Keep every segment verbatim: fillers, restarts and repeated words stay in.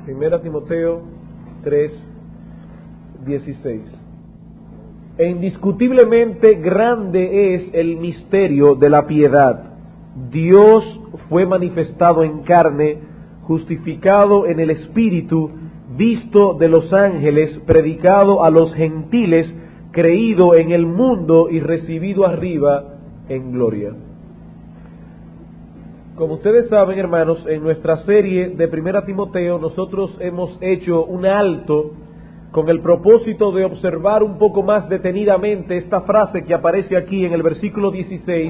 Primera Timoteo tres, dieciséis. E indiscutiblemente grande es el misterio de la piedad. Dios fue manifestado en carne, justificado en el Espíritu, visto de los ángeles, predicado a los gentiles, creído en el mundo y recibido arriba en gloria. Como ustedes saben, hermanos, en nuestra serie de Primera Timoteo nosotros hemos hecho un alto con el propósito de observar un poco más detenidamente esta frase que aparece aquí en el versículo dieciséis: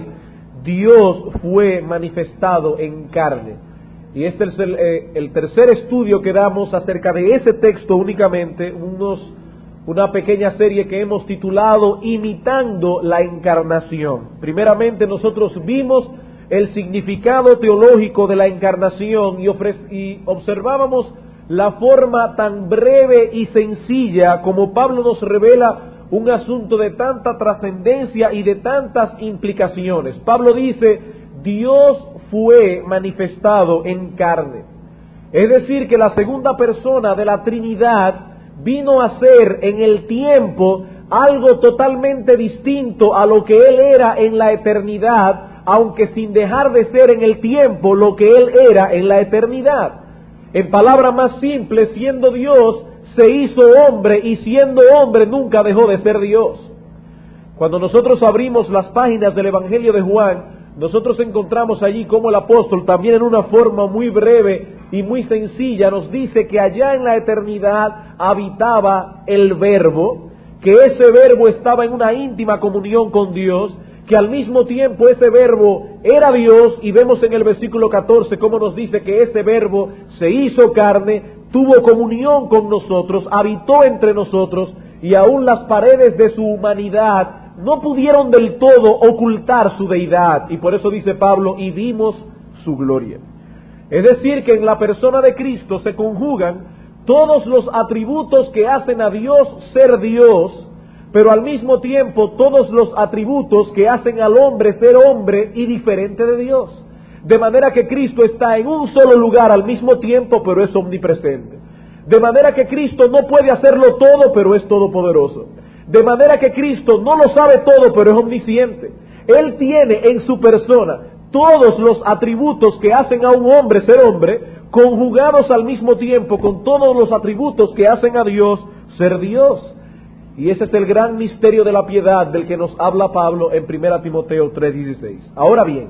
Dios fue manifestado en carne. Y este es el, eh, el tercer estudio que damos acerca de ese texto únicamente, unos, una pequeña serie que hemos titulado Imitando la Encarnación. Primeramente nosotros vimos el significado teológico de la encarnación y, ofre- y observábamos la forma tan breve y sencilla como Pablo nos revela un asunto de tanta trascendencia y de tantas implicaciones. Pablo dice: Dios fue manifestado en carne. Es decir, que la segunda persona de la Trinidad vino a ser en el tiempo algo totalmente distinto a lo que Él era en la eternidad, aunque sin dejar de ser en el tiempo lo que Él era en la eternidad. En palabras más simples, siendo Dios, se hizo hombre, y siendo hombre nunca dejó de ser Dios. Cuando nosotros abrimos las páginas del Evangelio de Juan, nosotros encontramos allí cómo el apóstol, también en una forma muy breve y muy sencilla, nos dice que allá en la eternidad habitaba el Verbo, que ese Verbo estaba en una íntima comunión con Dios, que al mismo tiempo ese Verbo era Dios, y vemos en el versículo catorce cómo nos dice que ese Verbo se hizo carne, tuvo comunión con nosotros, habitó entre nosotros, y aún las paredes de su humanidad no pudieron del todo ocultar su deidad, y por eso dice Pablo: y vimos su gloria. Es decir, que en la persona de Cristo se conjugan todos los atributos que hacen a Dios ser Dios, pero al mismo tiempo todos los atributos que hacen al hombre ser hombre y diferente de Dios. De manera que Cristo está en un solo lugar al mismo tiempo, pero es omnipresente. De manera que Cristo no puede hacerlo todo, pero es todopoderoso. De manera que Cristo no lo sabe todo, pero es omnisciente. Él tiene en su persona todos los atributos que hacen a un hombre ser hombre, conjugados al mismo tiempo con todos los atributos que hacen a Dios ser Dios. Y ese es el gran misterio de la piedad del que nos habla Pablo en Primera Timoteo tres dieciséis. Ahora bien,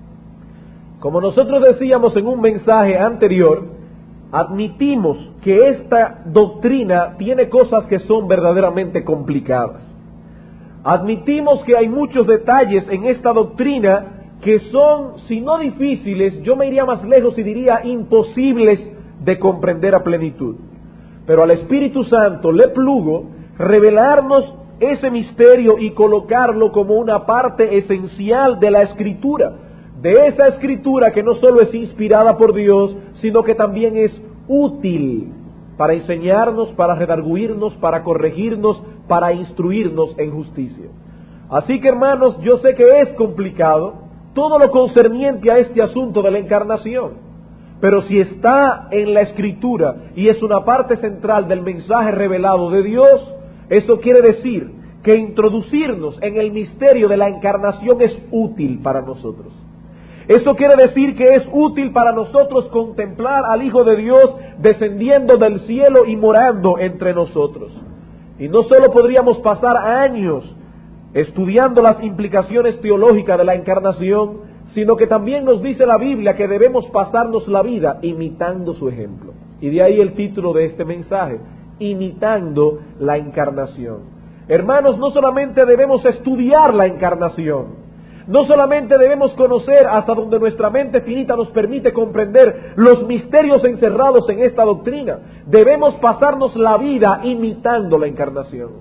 como nosotros decíamos en un mensaje anterior, admitimos que esta doctrina tiene cosas que son verdaderamente complicadas. Admitimos que hay muchos detalles en esta doctrina que son, si no difíciles, yo me iría más lejos y diría imposibles de comprender a plenitud. Pero al Espíritu Santo le plugo revelarnos ese misterio y colocarlo como una parte esencial de la Escritura, de esa Escritura que no solo es inspirada por Dios, sino que también es útil para enseñarnos, para redarguirnos, para corregirnos, para instruirnos en justicia. Así que, hermanos, yo sé que es complicado todo lo concerniente a este asunto de la encarnación, pero si está en la Escritura y es una parte central del mensaje revelado de Dios, eso quiere decir que introducirnos en el misterio de la encarnación es útil para nosotros. Eso quiere decir que es útil para nosotros contemplar al Hijo de Dios descendiendo del cielo y morando entre nosotros. Y no solo podríamos pasar años estudiando las implicaciones teológicas de la encarnación, sino que también nos dice la Biblia que debemos pasarnos la vida imitando su ejemplo. Y de ahí el título de este mensaje: Imitando la encarnación. Hermanos, no solamente debemos estudiar la encarnación, no solamente debemos conocer hasta donde nuestra mente finita nos permite comprender los misterios encerrados en esta doctrina, debemos pasarnos la vida imitando la encarnación.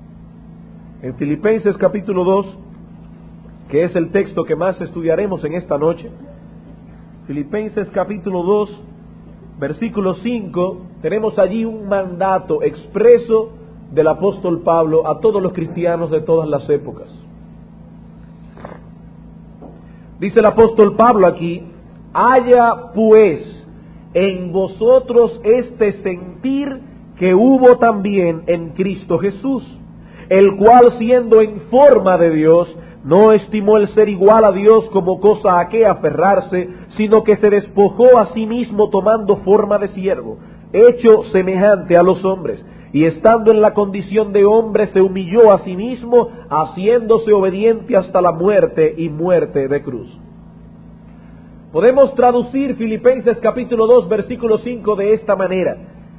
En Filipenses capítulo dos, que es el texto que más estudiaremos en esta noche, Filipenses capítulo dos, versículo cinco, tenemos allí un mandato expreso del apóstol Pablo a todos los cristianos de todas las épocas. Dice el apóstol Pablo aquí: haya pues en vosotros este sentir que hubo también en Cristo Jesús, el cual siendo en forma de Dios, no estimó el ser igual a Dios como cosa a que aferrarse, sino que se despojó a sí mismo tomando forma de siervo, hecho semejante a los hombres, y estando en la condición de hombre se humilló a sí mismo, haciéndose obediente hasta la muerte y muerte de cruz. Podemos traducir Filipenses capítulo dos versículo cinco de esta manera: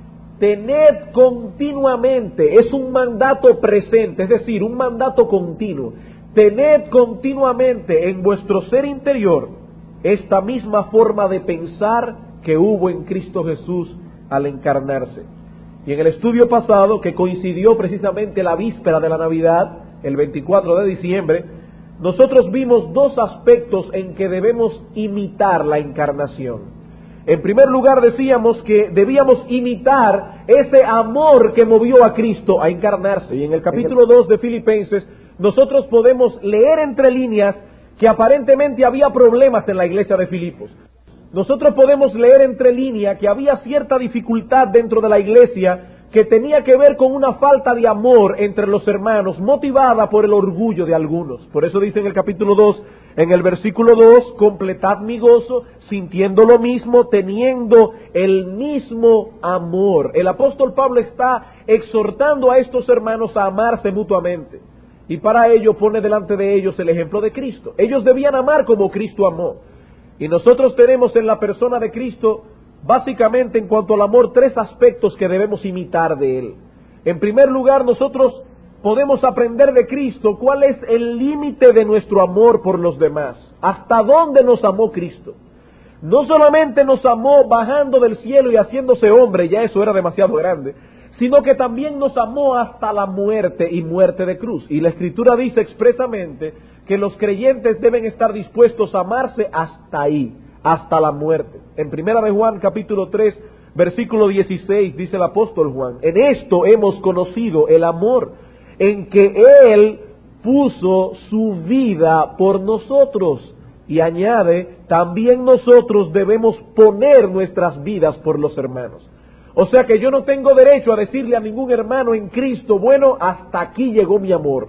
tened continuamente, es un mandato presente, es decir, un mandato continuo. Tened continuamente en vuestro ser interior esta misma forma de pensar que hubo en Cristo Jesús al encarnarse. Y en el estudio pasado, que coincidió precisamente la víspera de la Navidad, el veinticuatro de diciembre, nosotros vimos dos aspectos en que debemos imitar la encarnación. En primer lugar, decíamos que debíamos imitar ese amor que movió a Cristo a encarnarse. Y en el capítulo dos de Filipenses, nosotros podemos leer entre líneas que aparentemente había problemas en la iglesia de Filipos. Nosotros podemos leer entre líneas que había cierta dificultad dentro de la iglesia que tenía que ver con una falta de amor entre los hermanos, motivada por el orgullo de algunos. Por eso dice en el capítulo dos, en el versículo dos, completad mi gozo, sintiendo lo mismo, teniendo el mismo amor. El apóstol Pablo está exhortando a estos hermanos a amarse mutuamente. Y para ello pone delante de ellos el ejemplo de Cristo. Ellos debían amar como Cristo amó. Y nosotros tenemos en la persona de Cristo, básicamente en cuanto al amor, tres aspectos que debemos imitar de Él. En primer lugar, nosotros podemos aprender de Cristo cuál es el límite de nuestro amor por los demás. ¿Hasta dónde nos amó Cristo? No solamente nos amó bajando del cielo y haciéndose hombre, ya eso era demasiado grande, sino que también nos amó hasta la muerte y muerte de cruz. Y la Escritura dice expresamente que los creyentes deben estar dispuestos a amarse hasta ahí, hasta la muerte. En primera de Juan capítulo tres, versículo dieciséis, dice el apóstol Juan: en esto hemos conocido el amor, en que Él puso su vida por nosotros. Y añade, también nosotros debemos poner nuestras vidas por los hermanos. O sea que yo no tengo derecho a decirle a ningún hermano en Cristo, bueno, hasta aquí llegó mi amor.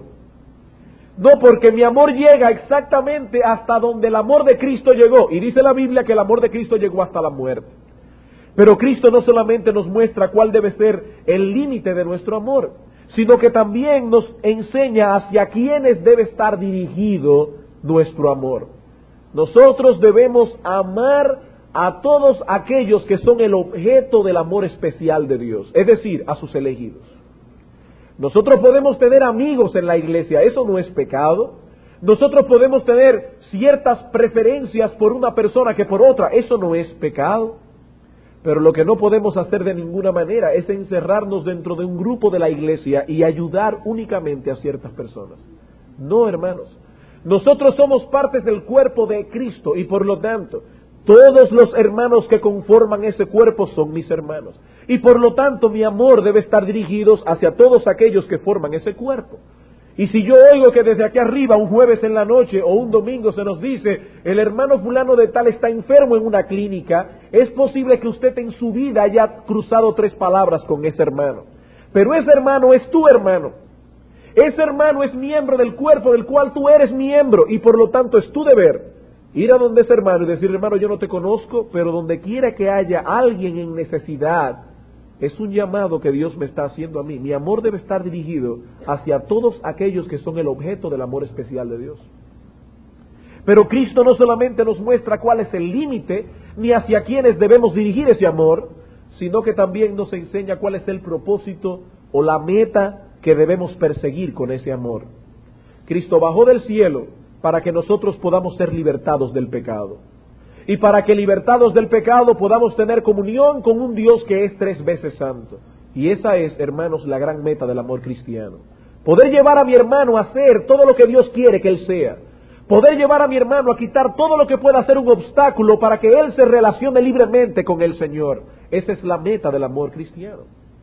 No, porque mi amor llega exactamente hasta donde el amor de Cristo llegó. Y dice la Biblia que el amor de Cristo llegó hasta la muerte. Pero Cristo no solamente nos muestra cuál debe ser el límite de nuestro amor, sino que también nos enseña hacia quiénes debe estar dirigido nuestro amor. Nosotros debemos amar a todos aquellos que son el objeto del amor especial de Dios, es decir, a sus elegidos. Nosotros podemos tener amigos en la iglesia, eso no es pecado. Nosotros podemos tener ciertas preferencias por una persona que por otra, eso no es pecado. Pero lo que no podemos hacer de ninguna manera es encerrarnos dentro de un grupo de la iglesia y ayudar únicamente a ciertas personas. No, hermanos. Nosotros somos partes del cuerpo de Cristo y por lo tanto, todos los hermanos que conforman ese cuerpo son mis hermanos. Y por lo tanto mi amor debe estar dirigido hacia todos aquellos que forman ese cuerpo. Y si yo oigo que desde aquí arriba, un jueves en la noche o un domingo se nos dice, el hermano fulano de tal está enfermo en una clínica, es posible que usted en su vida haya cruzado tres palabras con ese hermano. Pero ese hermano es tu hermano. Ese hermano es miembro del cuerpo del cual tú eres miembro y por lo tanto es tu deber ir a donde ese hermano y decir, hermano, yo no te conozco, pero donde quiera que haya alguien en necesidad, es un llamado que Dios me está haciendo a mí. Mi amor debe estar dirigido hacia todos aquellos que son el objeto del amor especial de Dios. Pero Cristo no solamente nos muestra cuál es el límite, ni hacia quiénes debemos dirigir ese amor, sino que también nos enseña cuál es el propósito o la meta que debemos perseguir con ese amor. Cristo bajó del cielo para que nosotros podamos ser libertados del pecado. Y para que libertados del pecado podamos tener comunión con un Dios que es tres veces santo. Y esa es, hermanos, la gran meta del amor cristiano. Poder llevar a mi hermano a hacer todo lo que Dios quiere que él sea. Poder llevar a mi hermano a quitar todo lo que pueda ser un obstáculo para que él se relacione libremente con el Señor. Esa es la meta del amor cristiano.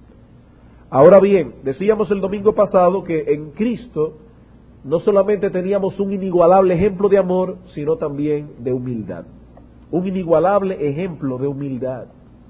Ahora bien, decíamos el domingo pasado que en Cristo no solamente teníamos un inigualable ejemplo de amor, sino también de humildad. Un inigualable ejemplo de humildad.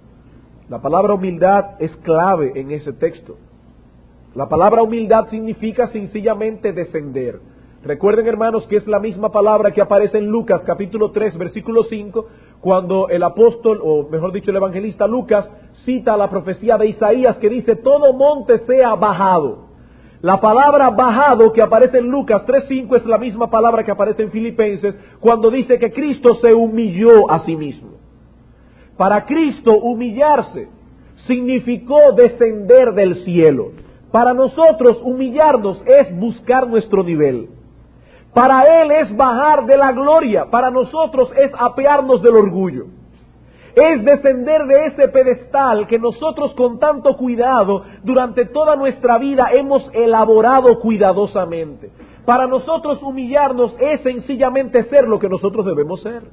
La palabra humildad es clave en ese texto. La palabra humildad significa sencillamente descender. Recuerden, hermanos, que es la misma palabra que aparece en Lucas capítulo tres, versículo cinco, cuando el apóstol, o mejor dicho el evangelista Lucas, cita la profecía de Isaías que dice, todo monte sea bajado. La palabra bajado que aparece en Lucas tres cinco es la misma palabra que aparece en Filipenses cuando dice que Cristo se humilló a sí mismo. Para Cristo humillarse significó descender del cielo. Para nosotros humillarnos es buscar nuestro nivel. Para Él es bajar de la gloria, para nosotros es apearnos del orgullo. Es descender de ese pedestal que nosotros con tanto cuidado durante toda nuestra vida hemos elaborado cuidadosamente. Para nosotros humillarnos es sencillamente ser lo que nosotros debemos ser.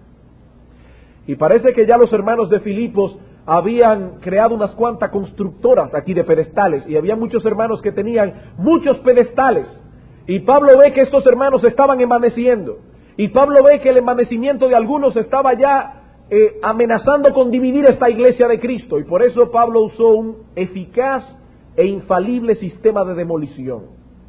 Y parece que ya los hermanos de Filipos habían creado unas cuantas constructoras aquí de pedestales, y había muchos hermanos que tenían muchos pedestales. Y Pablo ve que estos hermanos estaban envaneciendo. Y Pablo ve que el envanecimiento de algunos estaba ya eh, amenazando con dividir esta iglesia de Cristo. Y por eso Pablo usó un eficaz e infalible sistema de demolición.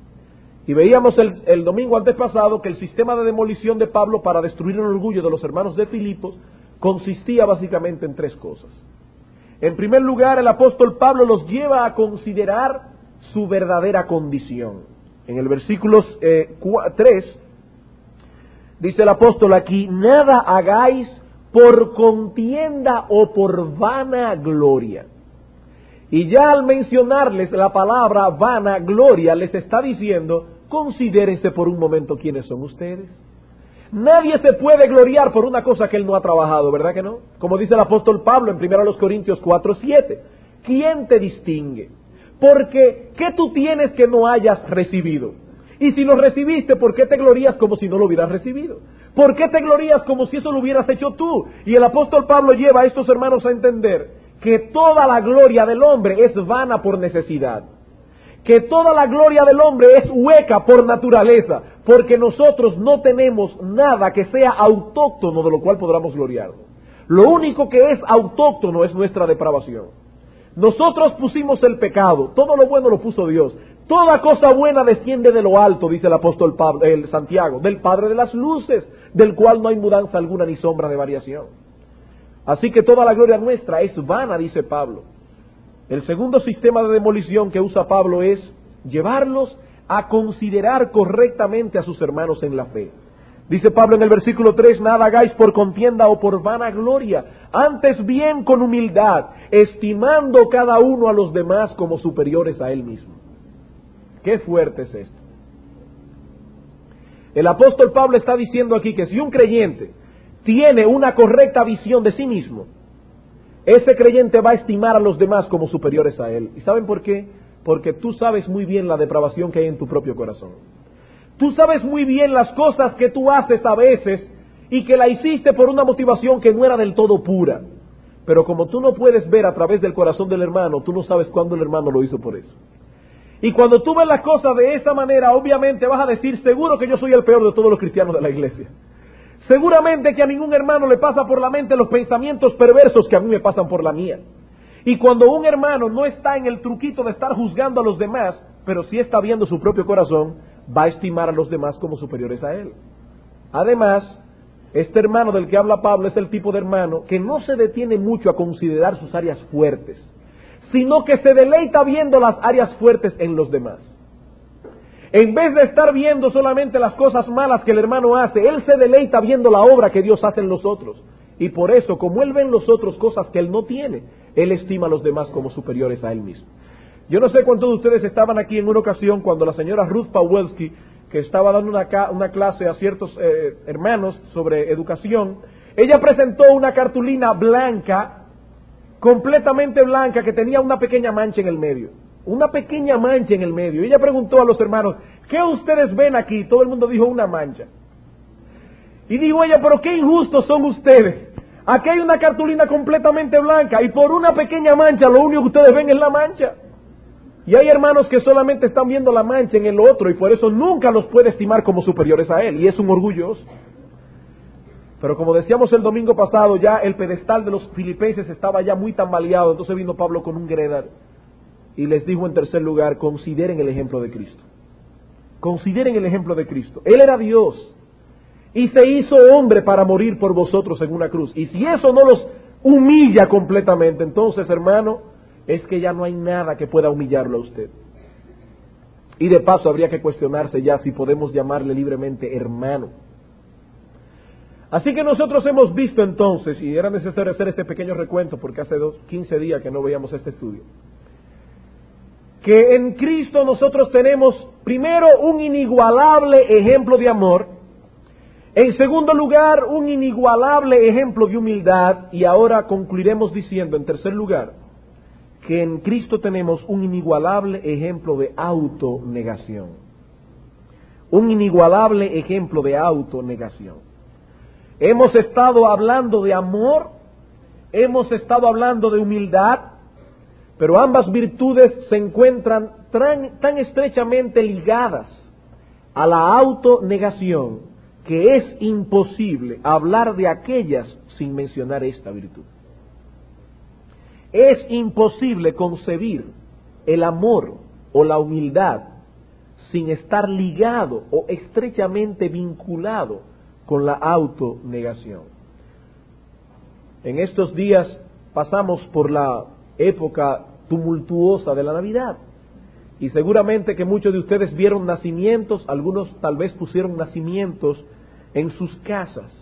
Y veíamos el, el domingo antepasado que el sistema de demolición de Pablo para destruir el orgullo de los hermanos de Filipos consistía básicamente en tres cosas. En primer lugar, el apóstol Pablo los lleva a considerar su verdadera condición. En el versículo eh, tres, dice el apóstol aquí, nada hagáis por contienda o por vana gloria. Y ya al mencionarles la palabra vana gloria, les está diciendo, considérense por un momento quiénes son ustedes. Nadie se puede gloriar por una cosa que él no ha trabajado, ¿verdad que no? Como dice el apóstol Pablo en primero Corintios cuatro siete, ¿quién te distingue? Porque, ¿qué tú tienes que no hayas recibido? Y si lo recibiste, ¿por qué te glorías como si no lo hubieras recibido? ¿Por qué te glorías como si eso lo hubieras hecho tú? Y el apóstol Pablo lleva a estos hermanos a entender que toda la gloria del hombre es vana por necesidad. Que toda la gloria del hombre es hueca por naturaleza, porque nosotros no tenemos nada que sea autóctono de lo cual podamos gloriarnos. Lo único que es autóctono es nuestra depravación. Nosotros pusimos el pecado, todo lo bueno lo puso Dios. Toda cosa buena desciende de lo alto, dice el apóstol Pablo, el Santiago, del Padre de las luces, del cual no hay mudanza alguna ni sombra de variación. Así que toda la gloria nuestra es vana, dice Pablo. El segundo sistema de demolición que usa Pablo es llevarlos a considerar correctamente a sus hermanos en la fe. Dice Pablo en el versículo tres, nada hagáis por contienda o por vana gloria, antes bien con humildad, estimando cada uno a los demás como superiores a él mismo. Qué fuerte es esto. El apóstol Pablo está diciendo aquí que si un creyente tiene una correcta visión de sí mismo, ese creyente va a estimar a los demás como superiores a él. ¿Y saben por qué? Porque tú sabes muy bien la depravación que hay en tu propio corazón. Tú sabes muy bien las cosas que tú haces a veces y que la hiciste por una motivación que no era del todo pura. Pero como tú no puedes ver a través del corazón del hermano, tú no sabes cuándo el hermano lo hizo por eso. Y cuando tú ves las cosas de esa manera, obviamente vas a decir, seguro que yo soy el peor de todos los cristianos de la iglesia. Seguramente que a ningún hermano le pasa por la mente los pensamientos perversos que a mí me pasan por la mía. Y cuando un hermano no está en el truquito de estar juzgando a los demás, pero sí está viendo su propio corazón, va a estimar a los demás como superiores a él. Además, este hermano del que habla Pablo es el tipo de hermano que no se detiene mucho a considerar sus áreas fuertes, sino que se deleita viendo las áreas fuertes en los demás. En vez de estar viendo solamente las cosas malas que el hermano hace, él se deleita viendo la obra que Dios hace en los otros. Y por eso, como él ve en los otros cosas que él no tiene, él estima a los demás como superiores a él mismo. Yo no sé cuántos de ustedes estaban aquí en una ocasión cuando la señora Ruth Pawelski, que estaba dando una, una clase a ciertos eh, hermanos sobre educación, ella presentó una cartulina blanca, completamente blanca, que tenía una pequeña mancha en el medio. Una pequeña mancha en el medio. Y ella preguntó a los hermanos, ¿qué ustedes ven aquí? Todo el mundo dijo una mancha. Y dijo ella, pero qué injustos son ustedes. Aquí hay una cartulina completamente blanca y por una pequeña mancha lo único que ustedes ven es la mancha. Y hay hermanos que solamente están viendo la mancha en el otro y por eso nunca los puede estimar como superiores a él. Y es un orgulloso. Pero como decíamos el domingo pasado, ya el pedestal de los filipenses estaba ya muy tambaleado, entonces vino Pablo con un gredar y les dijo en tercer lugar, consideren el ejemplo de Cristo. Consideren el ejemplo de Cristo. Él era Dios y se hizo hombre para morir por vosotros en una cruz. Y si eso no los humilla completamente, entonces, hermano, es que ya no hay nada que pueda humillarlo a usted. Y de paso habría que cuestionarse ya si podemos llamarle libremente hermano. Así que nosotros hemos visto entonces, y era necesario hacer este pequeño recuento porque hace dos, quince días que no veíamos este estudio, que en Cristo nosotros tenemos primero un inigualable ejemplo de amor, en segundo lugar un inigualable ejemplo de humildad, y ahora concluiremos diciendo en tercer lugar que en Cristo tenemos un inigualable ejemplo de autonegación. Un inigualable ejemplo de autonegación. Hemos estado hablando de amor, hemos estado hablando de humildad, pero ambas virtudes se encuentran tan, tan estrechamente ligadas a la autonegación que es imposible hablar de aquellas sin mencionar esta virtud. Es imposible concebir el amor o la humildad sin estar ligado o estrechamente vinculado con la autonegación. En estos días pasamos por la época tumultuosa de la Navidad y seguramente que muchos de ustedes vieron nacimientos, algunos tal vez pusieron nacimientos en sus casas,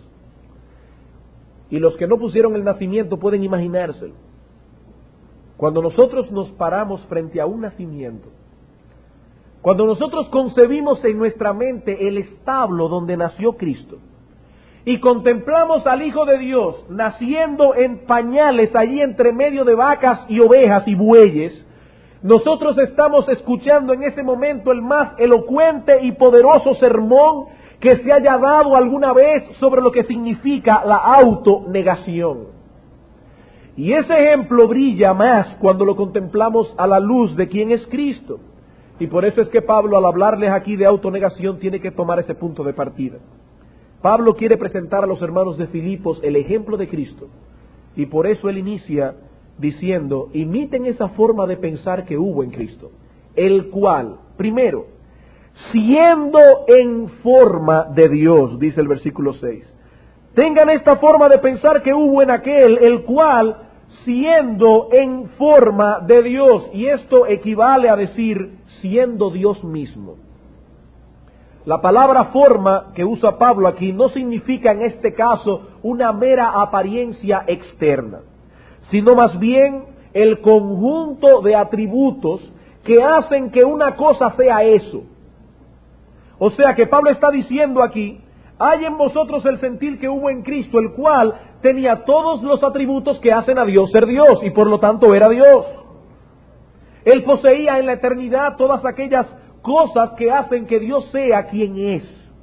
y los que no pusieron el nacimiento pueden imaginárselo. Cuando nosotros nos paramos frente a un nacimiento, cuando nosotros concebimos en nuestra mente el establo donde nació Cristo, y contemplamos al Hijo de Dios naciendo en pañales allí entre medio de vacas y ovejas y bueyes, nosotros estamos escuchando en ese momento el más elocuente y poderoso sermón que se haya dado alguna vez sobre lo que significa la autonegación. Y ese ejemplo brilla más cuando lo contemplamos a la luz de quién es Cristo. Y por eso es que Pablo, al hablarles aquí de autonegación, tiene que tomar ese punto de partida. Pablo quiere presentar a los hermanos de Filipos el ejemplo de Cristo, y por eso él inicia diciendo, imiten esa forma de pensar que hubo en Cristo, el cual, primero, siendo en forma de Dios, dice el versículo seis, tengan esta forma de pensar que hubo en aquel, el cual, siendo en forma de Dios, y esto equivale a decir, siendo Dios mismo. La palabra forma que usa Pablo aquí no significa en este caso una mera apariencia externa, sino más bien el conjunto de atributos que hacen que una cosa sea eso. O sea que Pablo está diciendo aquí, hay en vosotros el sentir que hubo en Cristo, el cual tenía todos los atributos que hacen a Dios ser Dios, y por lo tanto era Dios. Él poseía en la eternidad todas aquellas cosas que hacen que Dios sea quien es.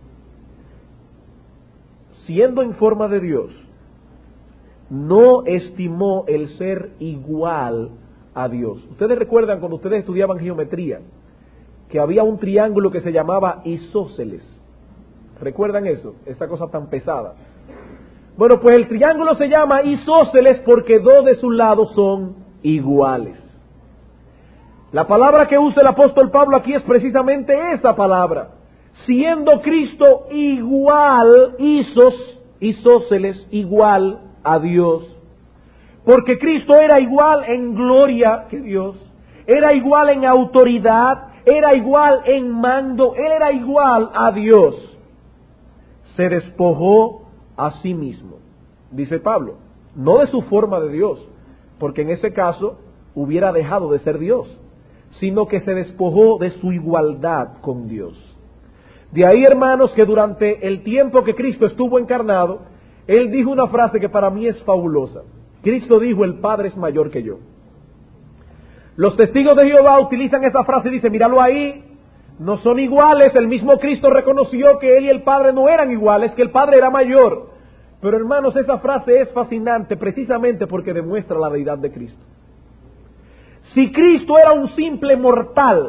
Siendo en forma de Dios, no estimó el ser igual a Dios. Ustedes recuerdan cuando ustedes estudiaban geometría, que había un triángulo que se llamaba isósceles. ¿Recuerdan eso? Esa cosa tan pesada. Bueno, pues el triángulo se llama isósceles porque dos de sus lados son iguales. La palabra que usa el apóstol Pablo aquí es precisamente esa palabra. Siendo Cristo igual, isos, isósceles, igual a Dios. Porque Cristo era igual en gloria que Dios, era igual en autoridad, era igual en mando, Él era igual a Dios. Se despojó a sí mismo, dice Pablo, no de su forma de Dios, porque en ese caso hubiera dejado de ser Dios, sino que se despojó de su igualdad con Dios. De ahí, hermanos, que durante el tiempo que Cristo estuvo encarnado, Él dijo una frase que para mí es fabulosa. Cristo dijo, el Padre es mayor que yo. Los testigos de Jehová utilizan esa frase y dicen, míralo ahí, no son iguales. El mismo Cristo reconoció que Él y el Padre no eran iguales, que el Padre era mayor. Pero hermanos, esa frase es fascinante precisamente porque demuestra la deidad de Cristo. Si Cristo era un simple mortal,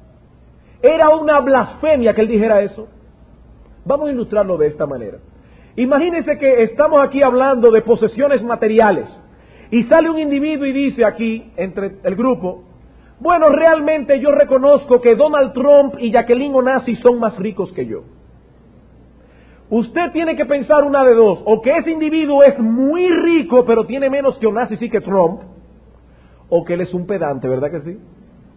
era una blasfemia que Él dijera eso. Vamos a ilustrarlo de esta manera. Imagínense que estamos aquí hablando de posesiones materiales y sale un individuo y dice aquí, entre el grupo, bueno, realmente yo reconozco que Donald Trump y Jacqueline Onassis son más ricos que yo. Usted tiene que pensar una de dos, o que ese individuo es muy rico pero tiene menos que Onassis y que Trump, o que él es un pedante, ¿verdad que sí?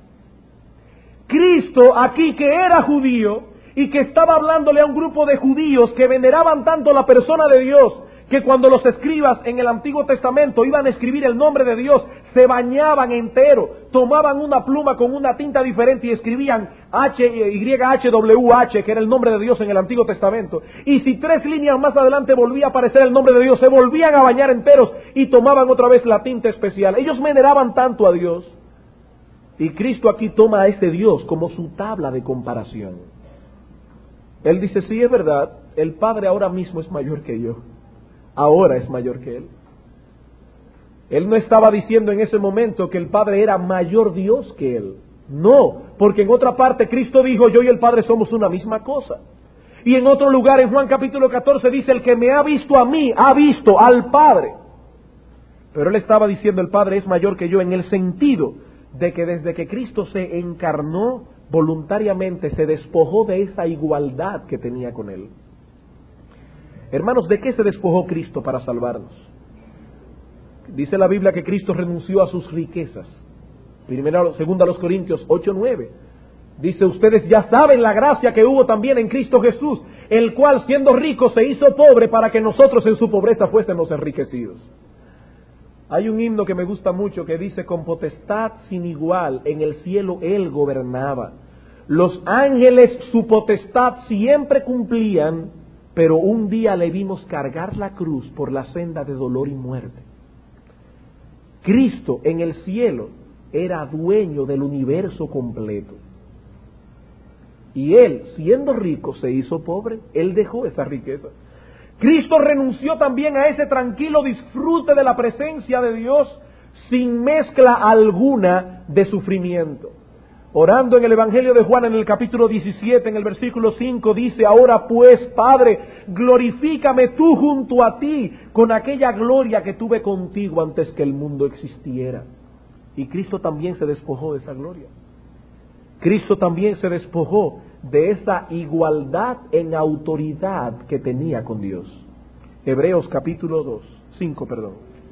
Cristo aquí, que era judío y que estaba hablándole a un grupo de judíos que veneraban tanto la persona de Dios, que cuando los escribas en el Antiguo Testamento iban a escribir el nombre de Dios, se bañaban entero, tomaban una pluma con una tinta diferente y escribían H, Y, H, W, H, que era el nombre de Dios en el Antiguo Testamento. Y si tres líneas más adelante volvía a aparecer el nombre de Dios, se volvían a bañar enteros y tomaban otra vez la tinta especial. Ellos veneraban tanto a Dios. Y Cristo aquí toma a ese Dios como su tabla de comparación. Él dice, sí, es verdad, el Padre ahora mismo es mayor que yo. Ahora es mayor que Él. Él no estaba diciendo en ese momento que el Padre era mayor Dios que Él. No, porque en otra parte Cristo dijo, yo y el Padre somos una misma cosa. Y en otro lugar, en Juan capítulo catorce, dice, el que me ha visto a mí, ha visto al Padre. Pero Él estaba diciendo, el Padre es mayor que yo, en el sentido de que desde que Cristo se encarnó, voluntariamente se despojó de esa igualdad que tenía con Él. Hermanos, ¿de qué se despojó Cristo para salvarnos? Dice la Biblia que Cristo renunció a sus riquezas. Primera, segunda a los Corintios ocho nueve. Dice, ustedes ya saben la gracia que hubo también en Cristo Jesús, el cual siendo rico se hizo pobre para que nosotros en su pobreza fuésemos enriquecidos. Hay un himno que me gusta mucho que dice, con potestad sin igual en el cielo Él gobernaba. Los ángeles su potestad siempre cumplían, pero un día le vimos cargar la cruz por la senda de dolor y muerte. Cristo en el cielo era dueño del universo completo. Y Él, siendo rico, se hizo pobre. Él dejó esa riqueza. Cristo renunció también a ese tranquilo disfrute de la presencia de Dios sin mezcla alguna de sufrimiento. Orando en el Evangelio de Juan en el capítulo diecisiete, en el versículo cinco, dice, ahora pues, Padre, glorifícame tú junto a ti con aquella gloria que tuve contigo antes que el mundo existiera. Y Cristo también se despojó de esa gloria. Cristo también se despojó de esa igualdad en autoridad que tenía con Dios. Hebreos capítulo dos, cinco, perdón.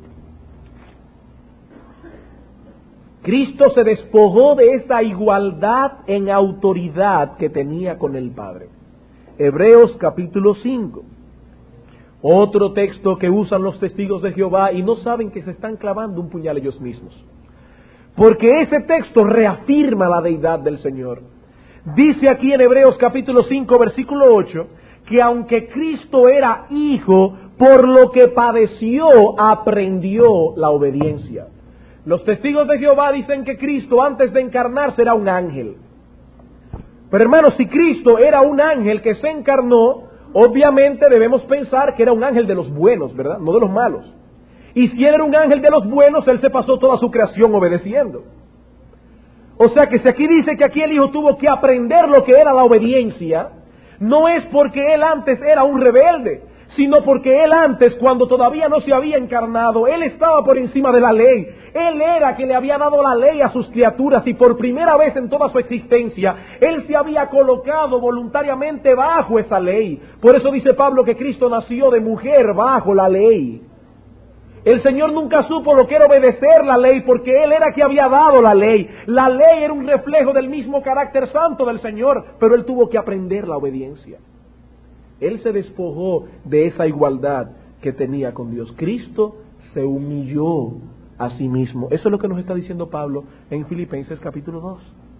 Cristo se despojó de esa igualdad en autoridad que tenía con el Padre. Hebreos capítulo cinco. Otro texto que usan los testigos de Jehová y no saben que se están clavando un puñal ellos mismos. Porque ese texto reafirma la deidad del Señor. Dice aquí en Hebreos capítulo cinco, versículo ocho, que aunque Cristo era hijo, por lo que padeció, aprendió la obediencia. Los testigos de Jehová dicen que Cristo antes de encarnarse era un ángel. Pero hermanos, si Cristo era un ángel que se encarnó, obviamente debemos pensar que era un ángel de los buenos, ¿verdad? No de los malos. Y si él era un ángel de los buenos, él se pasó toda su creación obedeciendo. O sea que si aquí dice que aquí el Hijo tuvo que aprender lo que era la obediencia, no es porque él antes era un rebelde, sino porque él antes, cuando todavía no se había encarnado, él estaba por encima de la ley. Él era quien le había dado la ley a sus criaturas y por primera vez en toda su existencia, él se había colocado voluntariamente bajo esa ley. Por eso dice Pablo que Cristo nació de mujer bajo la ley. El Señor nunca supo lo que era obedecer la ley porque Él era quien había dado la ley. La ley era un reflejo del mismo carácter santo del Señor, pero Él tuvo que aprender la obediencia. Él se despojó de esa igualdad que tenía con Dios. Cristo se humilló a sí mismo. Eso es lo que nos está diciendo Pablo en Filipenses capítulo dos.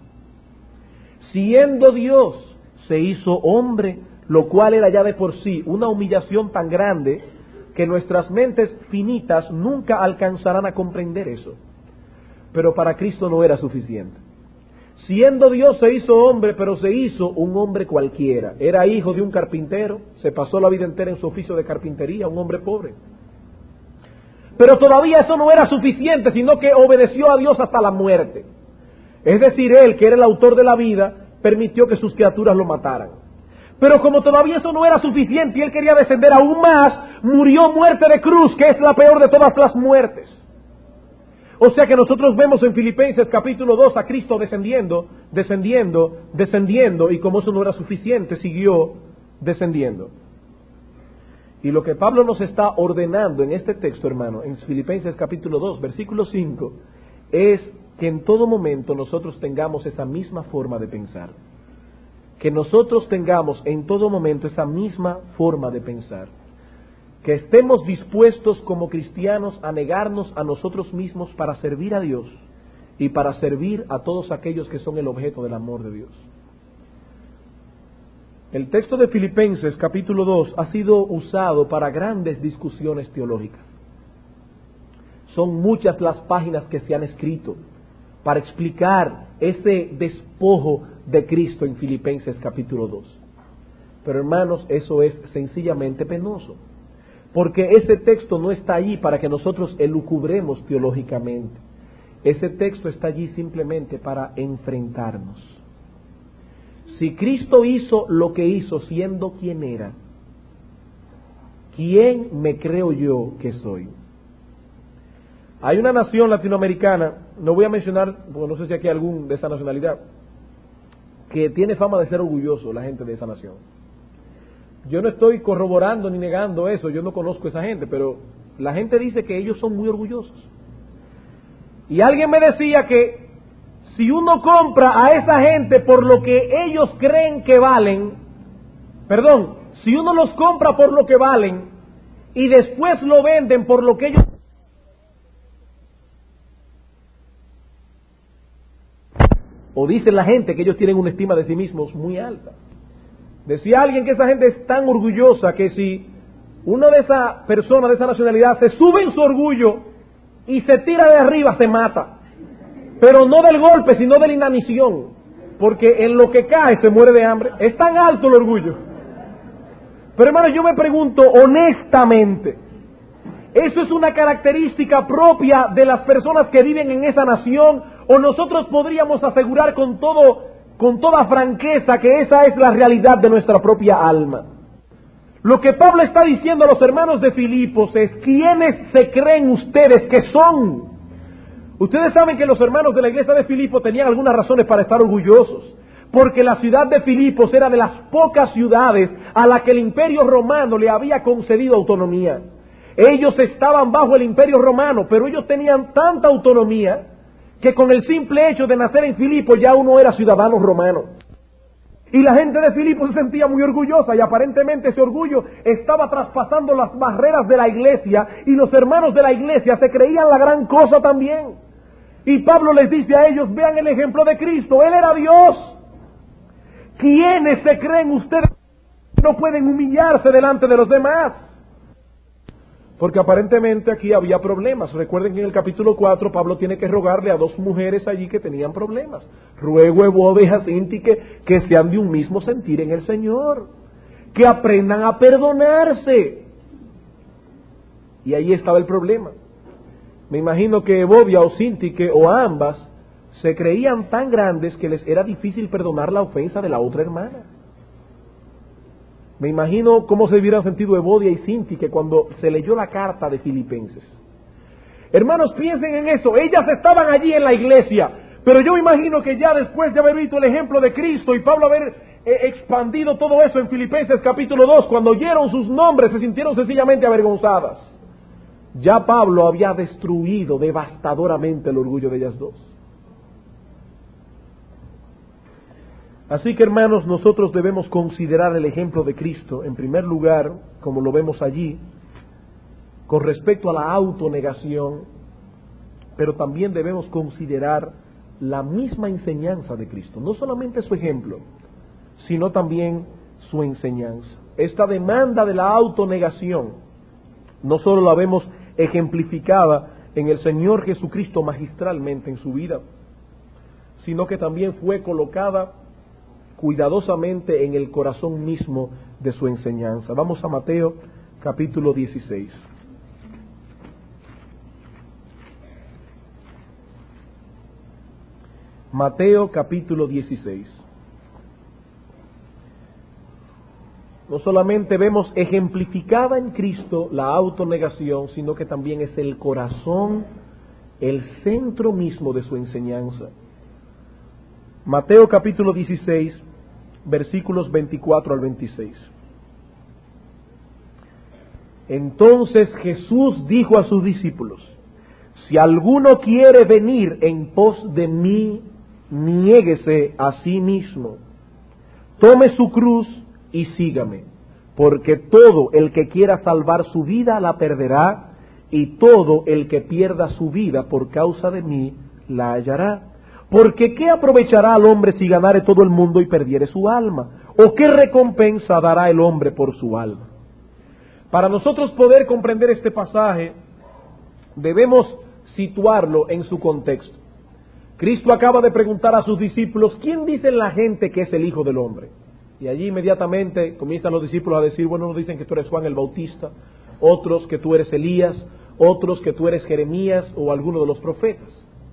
Siendo Dios, se hizo hombre, lo cual era ya de por sí una humillación tan grande que nuestras mentes finitas nunca alcanzarán a comprender eso. Pero para Cristo no era suficiente. Siendo Dios se hizo hombre, pero se hizo un hombre cualquiera. Era hijo de un carpintero, se pasó la vida entera en su oficio de carpintería, un hombre pobre. Pero todavía eso no era suficiente, sino que obedeció a Dios hasta la muerte. Es decir, Él, que era el autor de la vida, permitió que sus criaturas lo mataran. Pero como todavía eso no era suficiente y él quería descender aún más, murió muerte de cruz, que es la peor de todas las muertes. O sea que nosotros vemos en Filipenses capítulo dos a Cristo descendiendo, descendiendo, descendiendo, y como eso no era suficiente, siguió descendiendo. Y lo que Pablo nos está ordenando en este texto, hermano, en Filipenses capítulo dos, versículo cinco, es que en todo momento nosotros tengamos esa misma forma de pensar. Que nosotros tengamos en todo momento esa misma forma de pensar. Que estemos dispuestos como cristianos a negarnos a nosotros mismos para servir a Dios y para servir a todos aquellos que son el objeto del amor de Dios. El texto de Filipenses capítulo dos ha sido usado para grandes discusiones teológicas. Son muchas las páginas que se han escrito para explicar ese despojo de Cristo en Filipenses capítulo dos. Pero hermanos, eso es sencillamente penoso, porque ese texto no está allí para que nosotros elucubremos teológicamente. Ese texto está allí simplemente para enfrentarnos. Si Cristo hizo lo que hizo siendo quien era, ¿quién me creo yo que soy? Hay una nación latinoamericana, no voy a mencionar, porque no sé si aquí hay algún de esa nacionalidad, que tiene fama de ser orgulloso, la gente de esa nación. Yo no estoy corroborando ni negando eso, yo no conozco a esa gente, pero la gente dice que ellos son muy orgullosos. Y alguien me decía que si uno compra a esa gente por lo que ellos creen que valen, perdón, si uno los compra por lo que valen y después lo venden por lo que ellos... O dice la gente que ellos tienen una estima de sí mismos muy alta. Decía alguien que esa gente es tan orgullosa que si una de esas personas de esa nacionalidad se sube en su orgullo y se tira de arriba, se mata. Pero no del golpe, sino de la inanición. Porque en lo que cae se muere de hambre. Es tan alto el orgullo. Pero hermano, yo me pregunto honestamente, ¿eso es una característica propia de las personas que viven en esa nación? ¿O nosotros podríamos asegurar con todo, con toda franqueza que esa es la realidad de nuestra propia alma? Lo que Pablo está diciendo a los hermanos de Filipos es: ¿quiénes se creen ustedes que son? Ustedes saben que los hermanos de la iglesia de Filipos tenían algunas razones para estar orgullosos, porque la ciudad de Filipos era de las pocas ciudades a la que el imperio romano le había concedido autonomía. Ellos estaban bajo el imperio romano, pero ellos tenían tanta autonomía que con el simple hecho de nacer en Filipos ya uno era ciudadano romano. Y la gente de Filipos se sentía muy orgullosa, y aparentemente ese orgullo estaba traspasando las barreras de la iglesia, y los hermanos de la iglesia se creían la gran cosa también. Y Pablo les dice a ellos: vean el ejemplo de Cristo, Él era Dios. ¿Quiénes se creen ustedes que no pueden humillarse delante de los demás? Porque aparentemente aquí había problemas. Recuerden que en el capítulo cuatro Pablo tiene que rogarle a dos mujeres allí que tenían problemas. Ruego a Evodia y Sintique que sean de un mismo sentir en el Señor, que aprendan a perdonarse. Y ahí estaba el problema. Me imagino que Evodia o Sintique o ambas se creían tan grandes que les era difícil perdonar la ofensa de la otra hermana. Me imagino cómo se hubieran sentido Evodia y Sintique cuando se leyó la carta de Filipenses. Hermanos, piensen en eso. Ellas estaban allí en la iglesia, pero yo imagino que ya después de haber visto el ejemplo de Cristo y Pablo haber eh, expandido todo eso en Filipenses capítulo dos, cuando oyeron sus nombres se sintieron sencillamente avergonzadas. Ya Pablo había destruido devastadoramente el orgullo de ellas dos. Así que hermanos, nosotros debemos considerar el ejemplo de Cristo, en primer lugar, como lo vemos allí, con respecto a la autonegación, pero también debemos considerar la misma enseñanza de Cristo, no solamente su ejemplo, sino también su enseñanza. Esta demanda de la autonegación no solo la vemos ejemplificada en el Señor Jesucristo magistralmente en su vida, sino que también fue colocada cuidadosamente en el corazón mismo de su enseñanza. Vamos a Mateo capítulo dieciséis. Mateo capítulo dieciséis. no solamente vemos ejemplificada en Cristo la autonegación, sino que también es el corazón, el centro mismo de su enseñanza. Mateo capítulo dieciséis, versículos veinticuatro al veintiséis. Entonces Jesús dijo a sus discípulos: si alguno quiere venir en pos de mí, niéguese a sí mismo, tome su cruz y sígame, porque todo el que quiera salvar su vida la perderá, y todo el que pierda su vida por causa de mí la hallará. Porque ¿qué aprovechará al hombre si ganare todo el mundo y perdiere su alma? ¿O qué recompensa dará el hombre por su alma? Para nosotros poder comprender este pasaje, debemos situarlo en su contexto. Cristo acaba de preguntar a sus discípulos: ¿quién dice la gente que es el Hijo del Hombre? Y allí inmediatamente comienzan los discípulos a decir: bueno, nos dicen que tú eres Juan el Bautista, otros que tú eres Elías, otros que tú eres Jeremías o alguno de los profetas.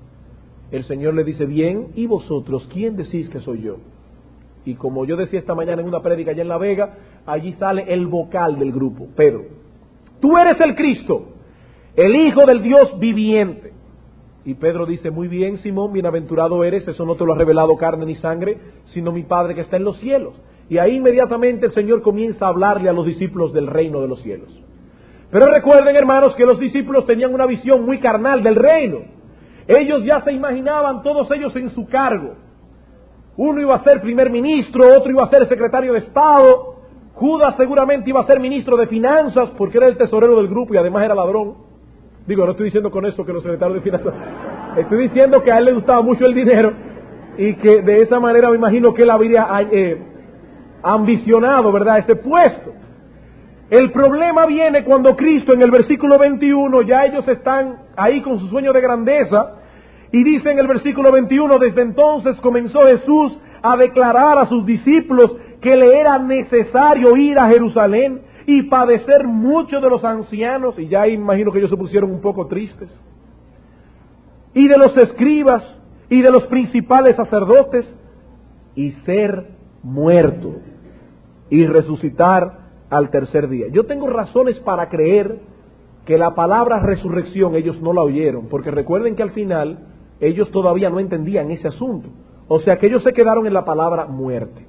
El Señor le dice: bien, ¿y vosotros quién decís que soy yo? Y como yo decía esta mañana en una prédica allá en La Vega, allí sale el vocal del grupo, Pedro: tú eres el Cristo, el Hijo del Dios viviente. Y Pedro dice: muy bien, Simón, bienaventurado eres, eso no te lo ha revelado carne ni sangre, sino mi Padre que está en los cielos. Y ahí inmediatamente el Señor comienza a hablarle a los discípulos del reino de los cielos. Pero recuerden, hermanos, que los discípulos tenían una visión muy carnal del reino. Ellos ya se imaginaban todos ellos en su cargo. Uno iba a ser primer ministro, otro iba a ser secretario de Estado, Judas seguramente iba a ser ministro de finanzas porque era el tesorero del grupo y además era ladrón. Digo, no estoy diciendo con eso que los secretarios de finanzas, estoy diciendo que a él le gustaba mucho el dinero y que de esa manera me imagino que él habría eh, ambicionado, ¿verdad?, ese puesto. El problema viene cuando Cristo en el versículo veintiuno, ya ellos están ahí con su sueño de grandeza, y dice en el versículo veintiuno: desde entonces comenzó Jesús a declarar a sus discípulos que le era necesario ir a Jerusalén y padecer mucho de los ancianos, y ya imagino que ellos se pusieron un poco tristes, y de los escribas, y de los principales sacerdotes, y ser muerto, y resucitar al tercer día. Yo tengo razones para creer que la palabra resurrección ellos no la oyeron, porque recuerden que al final ellos todavía no entendían ese asunto. O sea que ellos se quedaron en la palabra muerte.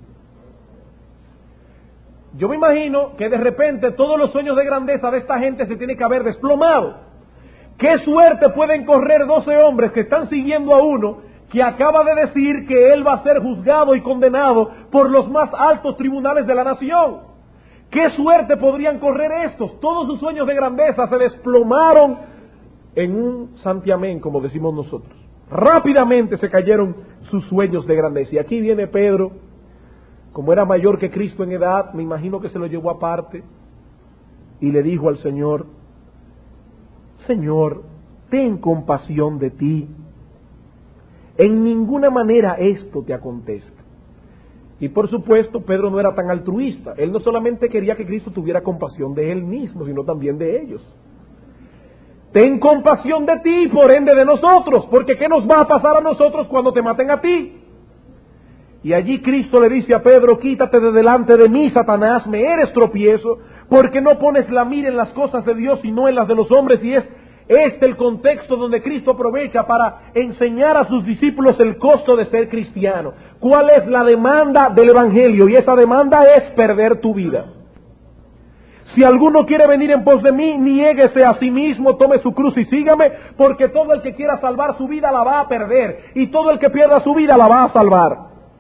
Yo me imagino que de repente todos los sueños de grandeza de esta gente se tienen que haber desplomado. ¿Qué suerte pueden correr doce hombres que están siguiendo a uno que acaba de decir que él va a ser juzgado y condenado por los más altos tribunales de la nación? ¿Qué suerte podrían correr estos? Todos sus sueños de grandeza se desplomaron en un santiamén, como decimos nosotros. Rápidamente se cayeron sus sueños de grandeza. Y aquí viene Pedro, como era mayor que Cristo en edad, me imagino que se lo llevó aparte, y le dijo al Señor: Señor, ten compasión de ti. En ninguna manera esto te acontezca. Y por supuesto, Pedro no era tan altruista. Él no solamente quería que Cristo tuviera compasión de él mismo, sino también de ellos. Ten compasión de ti y por ende de nosotros, porque ¿qué nos va a pasar a nosotros cuando te maten a ti? Y allí Cristo le dice a Pedro: quítate de delante de mí, Satanás, me eres tropiezo, porque no pones la mira en las cosas de Dios, sino en las de los hombres. Y es este el contexto donde Cristo aprovecha para enseñar a sus discípulos el costo de ser cristiano. ¿Cuál es la demanda del Evangelio? Y esa demanda es perder tu vida. Si alguno quiere venir en pos de mí, niéguese a sí mismo, tome su cruz y sígame, porque todo el que quiera salvar su vida la va a perder, y todo el que pierda su vida la va a salvar.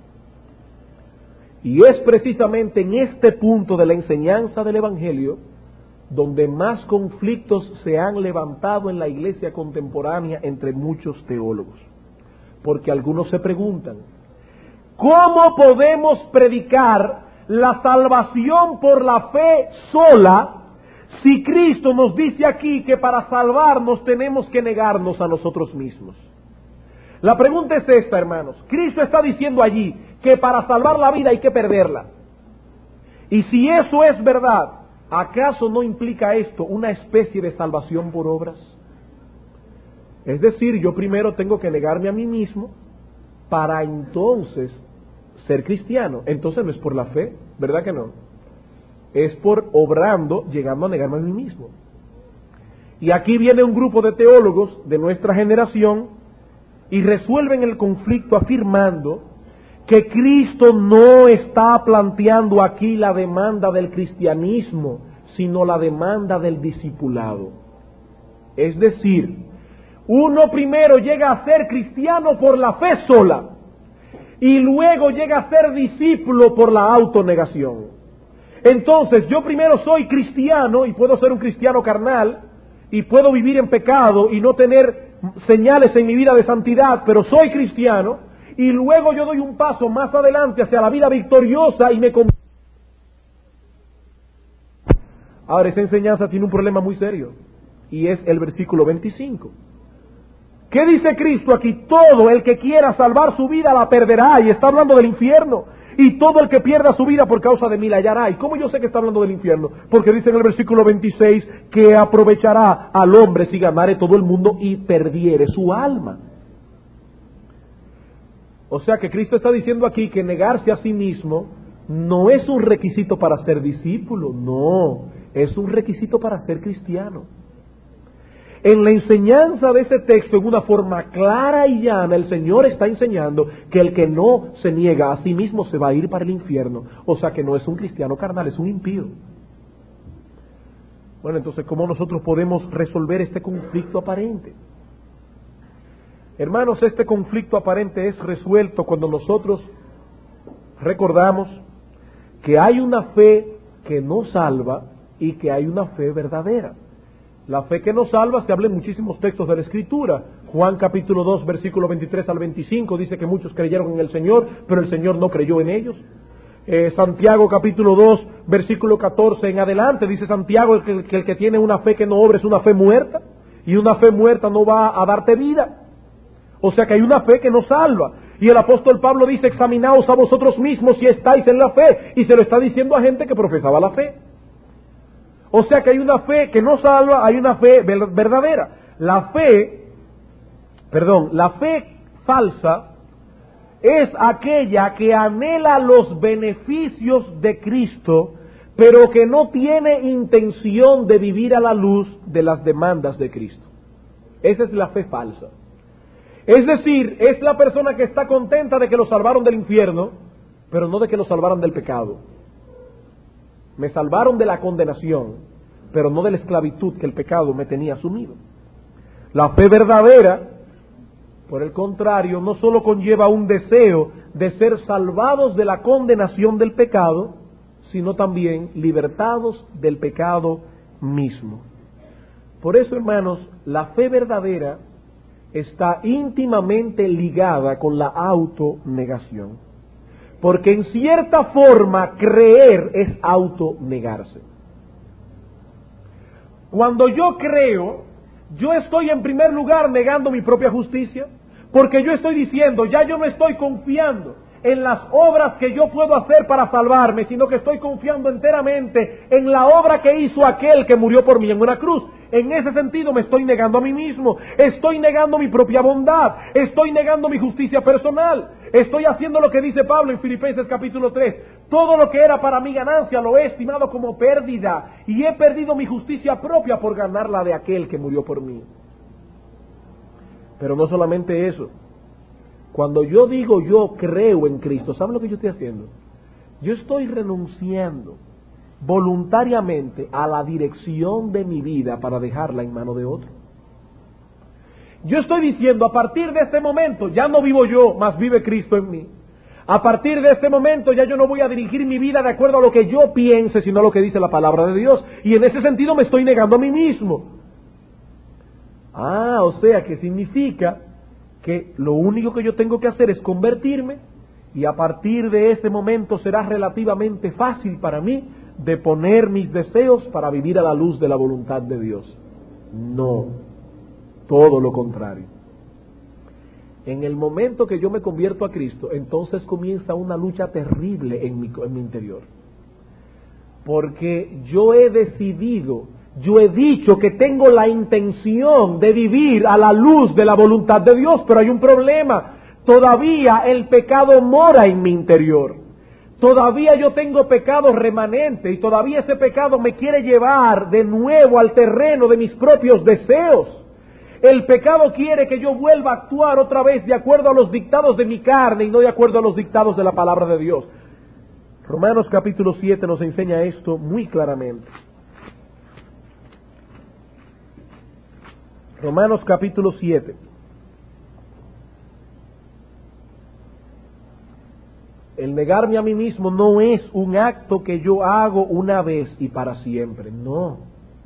Y es precisamente en este punto de la enseñanza del Evangelio donde más conflictos se han levantado en la iglesia contemporánea entre muchos teólogos. Porque algunos se preguntan: ¿cómo podemos predicar la salvación por la fe sola si Cristo nos dice aquí que para salvarnos tenemos que negarnos a nosotros mismos? La pregunta es esta, hermanos. Cristo está diciendo allí que para salvar la vida hay que perderla. Y si eso es verdad, ¿acaso no implica esto una especie de salvación por obras? Es decir, yo primero tengo que negarme a mí mismo para entonces ser cristiano. Entonces no es por la fe, ¿verdad que no? es por obrando, llegando a negarme a mí mismo. Y aquí viene un grupo de teólogos de nuestra generación y resuelven el conflicto afirmando que Cristo no está planteando aquí la demanda del cristianismo, sino la demanda del discipulado. Es decir, uno primero llega a ser cristiano por la fe sola y luego llega a ser discípulo por la autonegación. Entonces, yo primero soy cristiano y puedo ser un cristiano carnal y puedo vivir en pecado y no tener señales en mi vida de santidad, pero soy cristiano, y luego yo doy un paso más adelante hacia la vida victoriosa y me convierto. Ahora, esa enseñanza tiene un problema muy serio, y es el versículo veinticinco. ¿Qué dice Cristo aquí? Todo el que quiera salvar su vida la perderá, y está hablando del infierno. Y todo el que pierda su vida por causa de mí la hallará. ¿Y cómo yo sé que está hablando del infierno? Porque dice en el versículo veintiséis que aprovechará al hombre si ganare todo el mundo y perdiere su alma. O sea que Cristo está diciendo aquí que negarse a sí mismo no es un requisito para ser discípulo, no, es un requisito para ser cristiano. En la enseñanza de ese texto, en una forma clara y llana, el Señor está enseñando que el que no se niega a sí mismo se va a ir para el infierno. O sea que no es un cristiano carnal, es un impío. Bueno, entonces, ¿cómo nosotros podemos resolver este conflicto aparente? Hermanos, este conflicto aparente es resuelto cuando nosotros recordamos que hay una fe que no salva y que hay una fe verdadera. La fe que nos salva se habla en muchísimos textos de la Escritura. Juan capítulo dos, versículo veintitrés al veinticinco, dice que muchos creyeron en el Señor, pero el Señor no creyó en ellos. Eh, Santiago capítulo dos, versículo catorce en adelante, dice Santiago que, que el que tiene una fe que no obra es una fe muerta, y una fe muerta no va a darte vida. O sea que hay una fe que nos salva. Y el apóstol Pablo dice, examinaos a vosotros mismos si estáis en la fe, y se lo está diciendo a gente que profesaba la fe. O sea que hay una fe que no salva, hay una fe verdadera. La fe, perdón, la fe falsa es aquella que anhela los beneficios de Cristo, pero que no tiene intención de vivir a la luz de las demandas de Cristo. Esa es la fe falsa. Es decir, es la persona que está contenta de que lo salvaron del infierno, pero no de que lo salvaron del pecado. Me salvaron de la condenación, pero no de la esclavitud que el pecado me tenía sumido. La fe verdadera, por el contrario, no solo conlleva un deseo de ser salvados de la condenación del pecado, sino también libertados del pecado mismo. Por eso, hermanos, la fe verdadera está íntimamente ligada con la autonegación. Porque en cierta forma creer es autonegarse. Cuando yo creo, yo estoy en primer lugar negando mi propia justicia, porque yo estoy diciendo, ya yo no estoy confiando en las obras que yo puedo hacer para salvarme, sino que estoy confiando enteramente en la obra que hizo aquel que murió por mí en una cruz. En ese sentido me estoy negando a mí mismo, estoy negando mi propia bondad, estoy negando mi justicia personal, estoy haciendo lo que dice Pablo en Filipenses capítulo tres, todo lo que era para mi ganancia lo he estimado como pérdida y he perdido mi justicia propia por ganar la de aquel que murió por mí. Pero no solamente eso, cuando yo digo yo creo en Cristo, ¿saben lo que yo estoy haciendo? Yo estoy renunciando voluntariamente a la dirección de mi vida para dejarla en mano de otro. Yo estoy diciendo, a partir de este momento ya no vivo yo, mas vive Cristo en mí. A partir de este momento ya yo no voy a dirigir mi vida de acuerdo a lo que yo piense, sino a lo que dice la palabra de Dios. Y en ese sentido me estoy negando a mí mismo. Ah, o sea que significa que lo único que yo tengo que hacer es convertirme, y a partir de ese momento será relativamente fácil para mí de poner mis deseos para vivir a la luz de la voluntad de Dios. No, todo lo contrario. En el momento que yo me convierto a Cristo, entonces comienza una lucha terrible en mi, en mi interior. Porque yo he decidido, yo he dicho que tengo la intención de vivir a la luz de la voluntad de Dios, pero hay un problema. Todavía el pecado mora en mi interior. Todavía yo tengo pecado remanente y todavía ese pecado me quiere llevar de nuevo al terreno de mis propios deseos. El pecado quiere que yo vuelva a actuar otra vez de acuerdo a los dictados de mi carne y no de acuerdo a los dictados de la palabra de Dios. Romanos capítulo siete nos enseña esto muy claramente. Romanos capítulo siete. El negarme a mí mismo no es un acto que yo hago una vez y para siempre, no.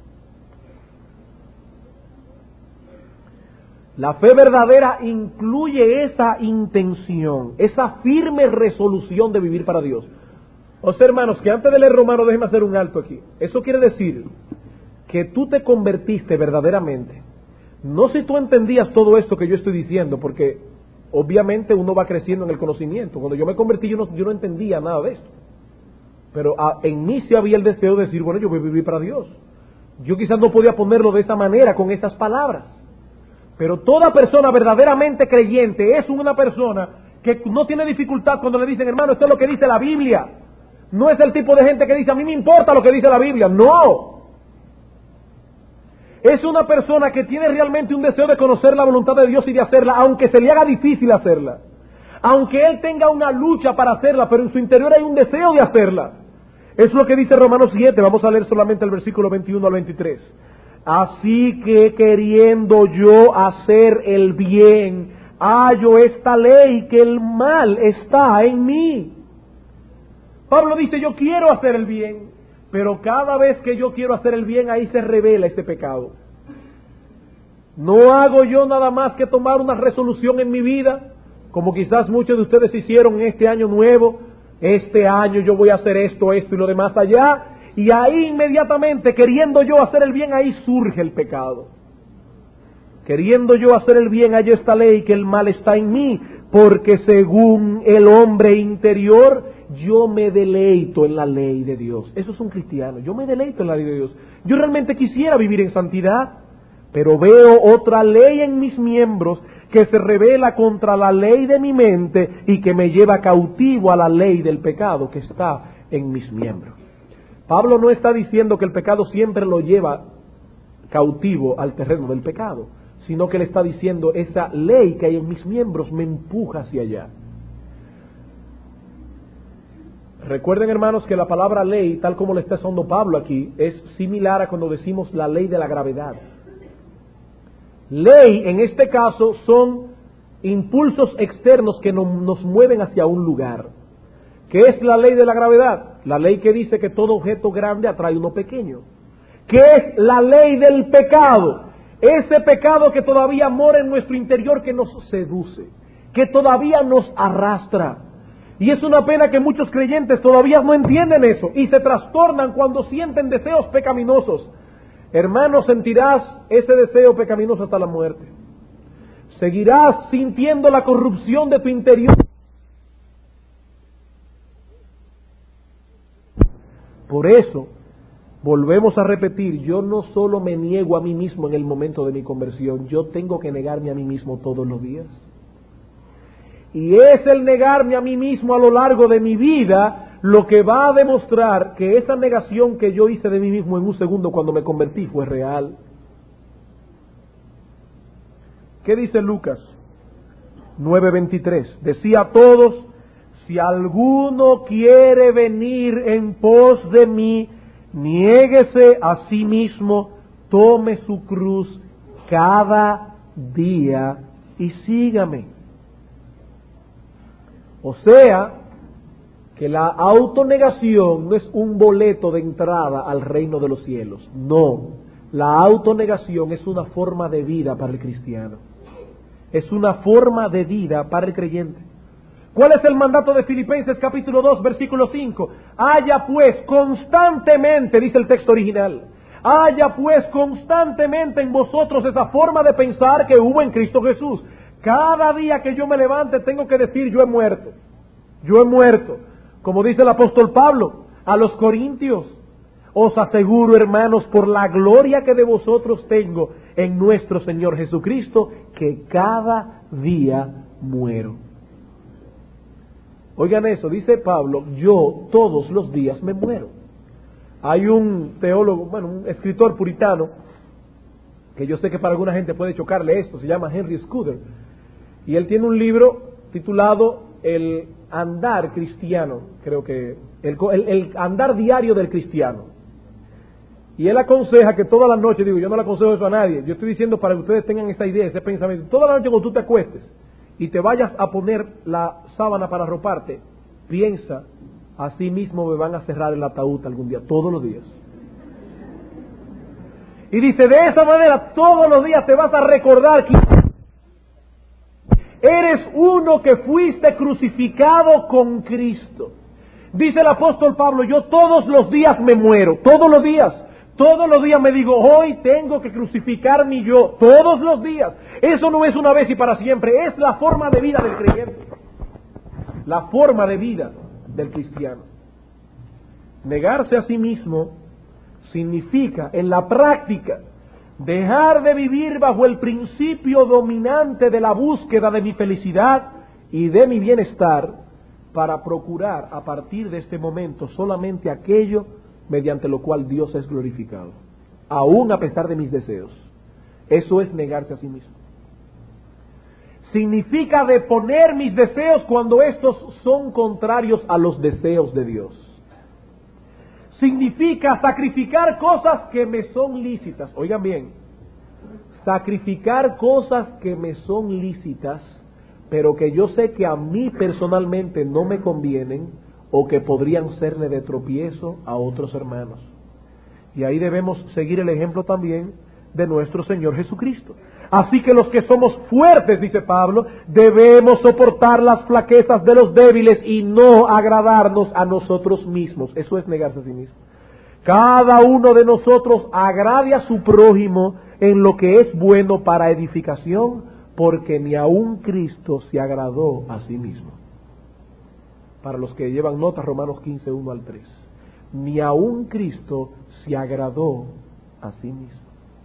La fe verdadera incluye esa intención, esa firme resolución de vivir para Dios. O sea, hermanos, que antes de leer Romanos, déjenme hacer un alto aquí. Eso quiere decir que tú te convertiste verdaderamente. No si tú entendías todo esto que yo estoy diciendo, porque obviamente uno va creciendo en el conocimiento. Cuando yo me convertí, yo no, yo no entendía nada de esto. Pero a, en mí sí había el deseo de decir, bueno, yo voy a vivir para Dios. Yo quizás no podía ponerlo de esa manera, con esas palabras. Pero toda persona verdaderamente creyente es una persona que no tiene dificultad cuando le dicen, hermano, esto es lo que dice la Biblia. No es el tipo de gente que dice, a mí me importa lo que dice la Biblia. No. Es una persona que tiene realmente un deseo de conocer la voluntad de Dios y de hacerla, aunque se le haga difícil hacerla. Aunque él tenga una lucha para hacerla, pero en su interior hay un deseo de hacerla. Es lo que dice Romanos siete, vamos a leer solamente el versículo veintiuno al veintitrés. Así que queriendo yo hacer el bien, hallo esta ley que el mal está en mí. Pablo dice, yo quiero hacer el bien, pero cada vez que yo quiero hacer el bien, ahí se revela ese pecado. No hago yo nada más que tomar una resolución en mi vida, como quizás muchos de ustedes hicieron en este año nuevo. Este año yo voy a hacer esto, esto y lo demás allá. Y ahí inmediatamente, queriendo yo hacer el bien, ahí surge el pecado. Queriendo yo hacer el bien, hallo esta ley que el mal está en mí, porque según el hombre interior, yo me deleito en la ley de Dios. Eso es un cristiano, yo me deleito en la ley de Dios. Yo realmente quisiera vivir en santidad, pero veo otra ley en mis miembros que se revela contra la ley de mi mente y que me lleva cautivo a la ley del pecado que está en mis miembros. Pablo no está diciendo que el pecado siempre lo lleva cautivo al terreno del pecado, sino que le está diciendo, esa ley que hay en mis miembros me empuja hacia allá. Recuerden, hermanos, que la palabra ley, tal como le está usando Pablo aquí, es similar a cuando decimos la ley de la gravedad. Ley, en este caso, son impulsos externos que nos, nos mueven hacia un lugar. ¿Qué es la ley de la gravedad? La ley que dice que todo objeto grande atrae uno pequeño. ¿Qué es la ley del pecado? Ese pecado que todavía mora en nuestro interior, que nos seduce, que todavía nos arrastra. Y es una pena que muchos creyentes todavía no entienden eso y se trastornan cuando sienten deseos pecaminosos. Hermano, sentirás ese deseo pecaminoso hasta la muerte. Seguirás sintiendo la corrupción de tu interior. Por eso, volvemos a repetir, yo no solo me niego a mí mismo en el momento de mi conversión, yo tengo que negarme a mí mismo todos los días. Y es el negarme a mí mismo a lo largo de mi vida lo que va a demostrar que esa negación que yo hice de mí mismo en un segundo cuando me convertí fue real. ¿Qué dice Lucas nueve veintitrés? Decía a todos, si alguno quiere venir en pos de mí, niéguese a sí mismo, tome su cruz cada día y sígame. O sea, que la autonegación no es un boleto de entrada al reino de los cielos. No, la autonegación es una forma de vida para el cristiano. Es una forma de vida para el creyente. ¿Cuál es el mandato de Filipenses capítulo dos, versículo cinco? Haya pues constantemente, dice el texto original, haya pues constantemente en vosotros esa forma de pensar que hubo en Cristo Jesús. Cada día que yo me levante tengo que decir, yo he muerto, yo he muerto. Como dice el apóstol Pablo a los corintios, os aseguro, hermanos, por la gloria que de vosotros tengo en nuestro Señor Jesucristo, que cada día muero. Oigan eso, dice Pablo, yo todos los días me muero. Hay un teólogo, bueno, un escritor puritano, que yo sé que para alguna gente puede chocarle esto, se llama Henry Scudder, y él tiene un libro titulado El andar cristiano, creo que, el, el, el andar diario del cristiano. Y él aconseja que toda la noche, digo, yo no le aconsejo eso a nadie, yo estoy diciendo para que ustedes tengan esa idea, ese pensamiento, toda la noche cuando tú te acuestes y te vayas a poner la sábana para arroparte, piensa, así mismo me van a cerrar el ataúd algún día, todos los días. Y dice, de esa manera todos los días te vas a recordar que eres uno que fuiste crucificado con Cristo. Dice el apóstol Pablo, yo todos los días me muero, todos los días. Todos los días me digo, hoy tengo que crucificar mi yo, todos los días. Eso no es una vez y para siempre, es la forma de vida del creyente. La forma de vida del cristiano. Negarse a sí mismo significa, en la práctica, dejar de vivir bajo el principio dominante de la búsqueda de mi felicidad y de mi bienestar para procurar a partir de este momento solamente aquello mediante lo cual Dios es glorificado, aún a pesar de mis deseos. Eso es negarse a sí mismo. Significa deponer mis deseos cuando estos son contrarios a los deseos de Dios. Significa sacrificar cosas que me son lícitas. Oigan bien, sacrificar cosas que me son lícitas, pero que yo sé que a mí personalmente no me convienen, o que podrían serle de tropiezo a otros hermanos. Y ahí debemos seguir el ejemplo también de nuestro Señor Jesucristo. Así que los que somos fuertes, dice Pablo, debemos soportar las flaquezas de los débiles y no agradarnos a nosotros mismos. Eso es negarse a sí mismo. Cada uno de nosotros agrade a su prójimo en lo que es bueno para edificación, porque ni aun Cristo se agradó a sí mismo. Para los que llevan notas, Romanos quince, uno al tres. Ni aun Cristo se agradó a sí mismo.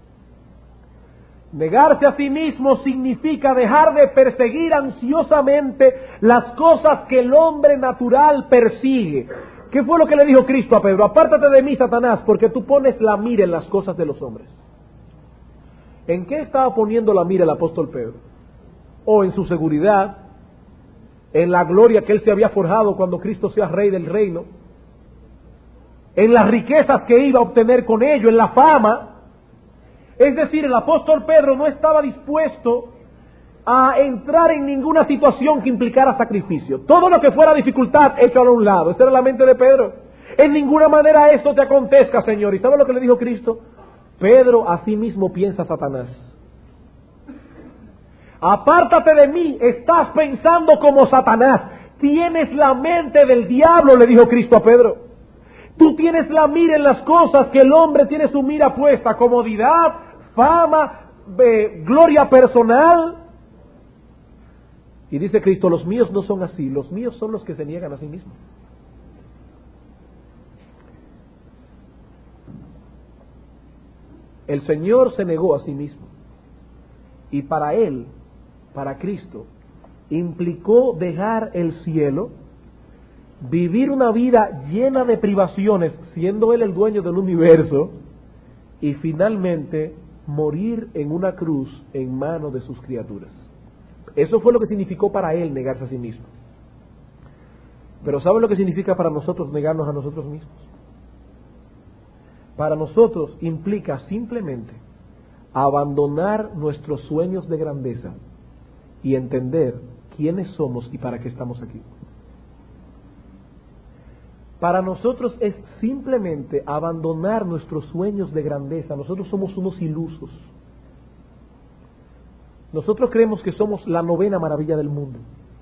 Negarse a sí mismo significa dejar de perseguir ansiosamente las cosas que el hombre natural persigue. ¿Qué fue lo que le dijo Cristo a Pedro? Apártate de mí, Satanás, porque tú pones la mira en las cosas de los hombres. ¿En qué estaba poniendo la mira el apóstol Pedro? O en su seguridad, en la gloria que él se había forjado cuando Cristo sea rey del reino, en las riquezas que iba a obtener con ello, en la fama. Es decir, el apóstol Pedro no estaba dispuesto a entrar en ninguna situación que implicara sacrificio. Todo lo que fuera dificultad, échalo a un lado. Esa era la mente de Pedro. En ninguna manera esto te acontezca, Señor. ¿Y sabe lo que le dijo Cristo? Pedro, así mismo piensa Satanás. Apártate de mí, estás pensando como Satanás. Tienes la mente del diablo, le dijo Cristo a Pedro. Tú tienes la mira en las cosas que el hombre tiene su mira puesta: comodidad, fama, eh, gloria personal. Y dice Cristo, los míos no son así, los míos son los que se niegan a sí mismos. El Señor se negó a sí mismo. Y para Él, para Cristo, implicó dejar el cielo, vivir una vida llena de privaciones, siendo Él el dueño del universo, y finalmente morir en una cruz en manos de sus criaturas. Eso fue lo que significó para Él negarse a sí mismo. Pero ¿saben lo que significa para nosotros negarnos a nosotros mismos? Para nosotros implica simplemente abandonar nuestros sueños de grandeza y entender quiénes somos y para qué estamos aquí. Para nosotros es simplemente abandonar nuestros sueños de grandeza. Nosotros somos unos ilusos. Nosotros creemos que somos la novena maravilla del mundo.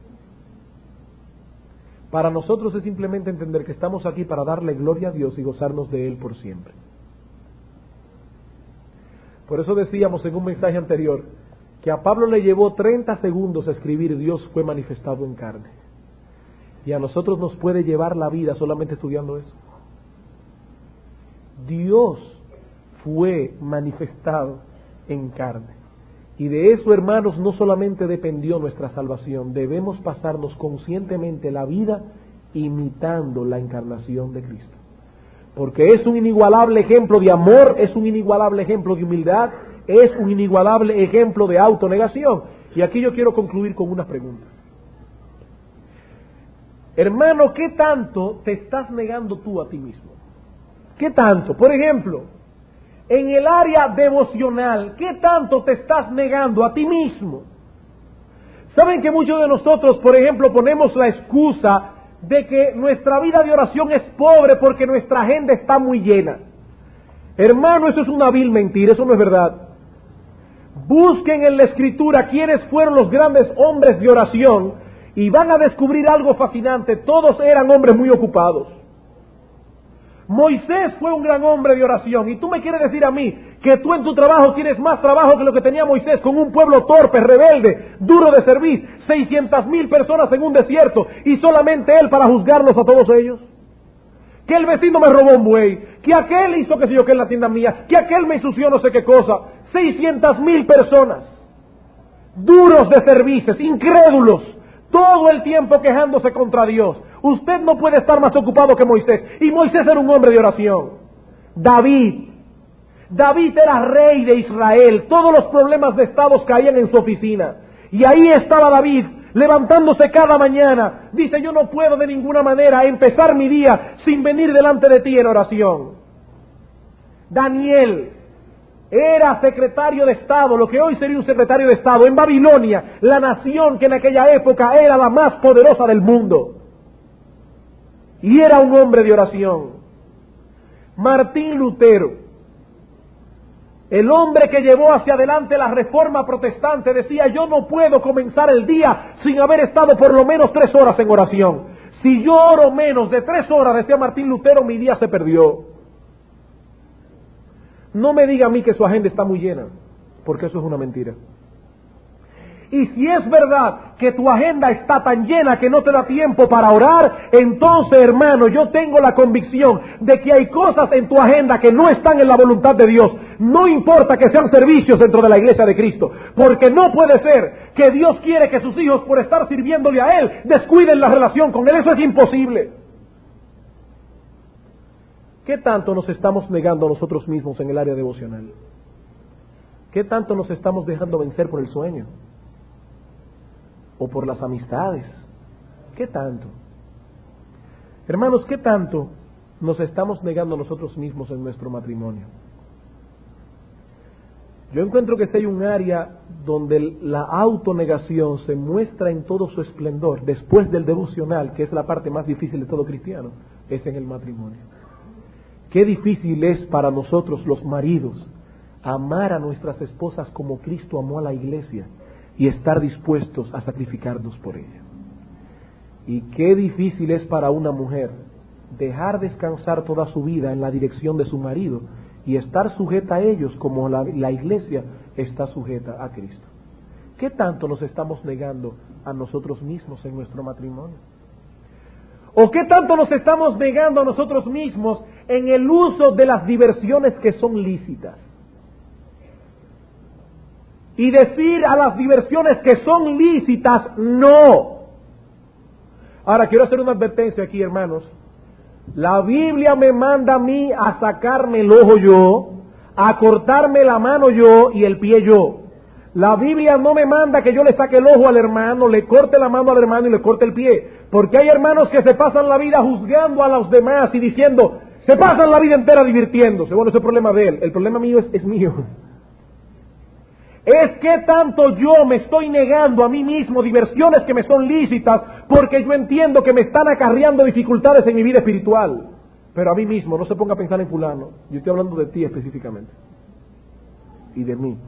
Para nosotros es simplemente entender que estamos aquí para darle gloria a Dios y gozarnos de Él por siempre. Por eso decíamos en un mensaje anterior que a Pablo le llevó treinta segundos a escribir Dios fue manifestado en carne. Y a nosotros nos puede llevar la vida solamente estudiando eso. Dios fue manifestado en carne. Y de eso, hermanos, no solamente dependió nuestra salvación, debemos pasarnos conscientemente la vida imitando la encarnación de Cristo. Porque es un inigualable ejemplo de amor, es un inigualable ejemplo de humildad, es un inigualable ejemplo de autonegación. Y aquí yo quiero concluir con una pregunta. Hermano, ¿qué tanto te estás negando tú a ti mismo? ¿Qué tanto? Por ejemplo, en el área devocional, ¿qué tanto te estás negando a ti mismo? ¿Saben que muchos de nosotros, por ejemplo, ponemos la excusa de que nuestra vida de oración es pobre porque nuestra agenda está muy llena? Hermano, eso es una vil mentira, eso no es verdad. Busquen en la Escritura quiénes fueron los grandes hombres de oración y van a descubrir algo fascinante. Todos eran hombres muy ocupados. Moisés fue un gran hombre de oración, y tú me quieres decir a mí que tú en tu trabajo tienes más trabajo que lo que tenía Moisés con un pueblo torpe, rebelde, duro de servir, seiscientas mil personas en un desierto y solamente él para juzgarlos a todos ellos. Que el vecino me robó un buey, que aquel hizo que sé yo que en la tienda mía, que aquel me ensució no sé qué cosa. seiscientas mil personas, duros de servicios, incrédulos, todo el tiempo quejándose contra Dios. Usted no puede estar más ocupado que Moisés. Y Moisés era un hombre de oración. David. David era rey de Israel. Todos los problemas de estados caían en su oficina. Y ahí estaba David, levantándose cada mañana. Dice, yo no puedo de ninguna manera empezar mi día sin venir delante de ti en oración. Daniel era secretario de Estado, lo que hoy sería un secretario de Estado, en Babilonia, la nación que en aquella época era la más poderosa del mundo. Y era un hombre de oración. Martín Lutero, el hombre que llevó hacia adelante la reforma protestante, decía, yo no puedo comenzar el día sin haber estado por lo menos tres horas en oración. Si yo oro menos de tres horas, decía Martín Lutero, mi día se perdió. No me diga a mí que su agenda está muy llena, porque eso es una mentira. Y si es verdad que tu agenda está tan llena que no te da tiempo para orar, entonces, hermano, yo tengo la convicción de que hay cosas en tu agenda que no están en la voluntad de Dios. No importa que sean servicios dentro de la iglesia de Cristo, porque no puede ser que Dios quiere que sus hijos, por estar sirviéndole a Él, descuiden la relación con Él. Eso es imposible. ¿Qué tanto nos estamos negando a nosotros mismos en el área devocional? ¿Qué tanto nos estamos dejando vencer por el sueño? ¿O por las amistades? ¿Qué tanto? Hermanos, ¿qué tanto nos estamos negando a nosotros mismos en nuestro matrimonio? Yo encuentro que si hay un área donde la autonegación se muestra en todo su esplendor, después del devocional, que es la parte más difícil de todo cristiano, es en el matrimonio. Qué difícil es para nosotros los maridos amar a nuestras esposas como Cristo amó a la iglesia y estar dispuestos a sacrificarnos por ella. Y qué difícil es para una mujer dejar descansar toda su vida en la dirección de su marido y estar sujeta a ellos como la, la iglesia está sujeta a Cristo. ¿Qué tanto nos estamos negando a nosotros mismos en nuestro matrimonio? ¿O qué tanto nos estamos negando a nosotros mismos en el uso de las diversiones que son lícitas? Y decir a las diversiones que son lícitas, no. Ahora quiero hacer una advertencia aquí, hermanos. La Biblia me manda a mí a sacarme el ojo yo, a cortarme la mano yo y el pie yo. La Biblia no me manda que yo le saque el ojo al hermano, le corte la mano al hermano y le corte el pie. Porque hay hermanos que se pasan la vida juzgando a los demás y diciendo, se pasan la vida entera divirtiéndose. Bueno, ese es el problema de él. El problema mío es, es mío. Es que tanto yo me estoy negando a mí mismo diversiones que me son lícitas porque yo entiendo que me están acarreando dificultades en mi vida espiritual. Pero a mí mismo, no se ponga a pensar en fulano. Yo estoy hablando de ti específicamente. Y de mí.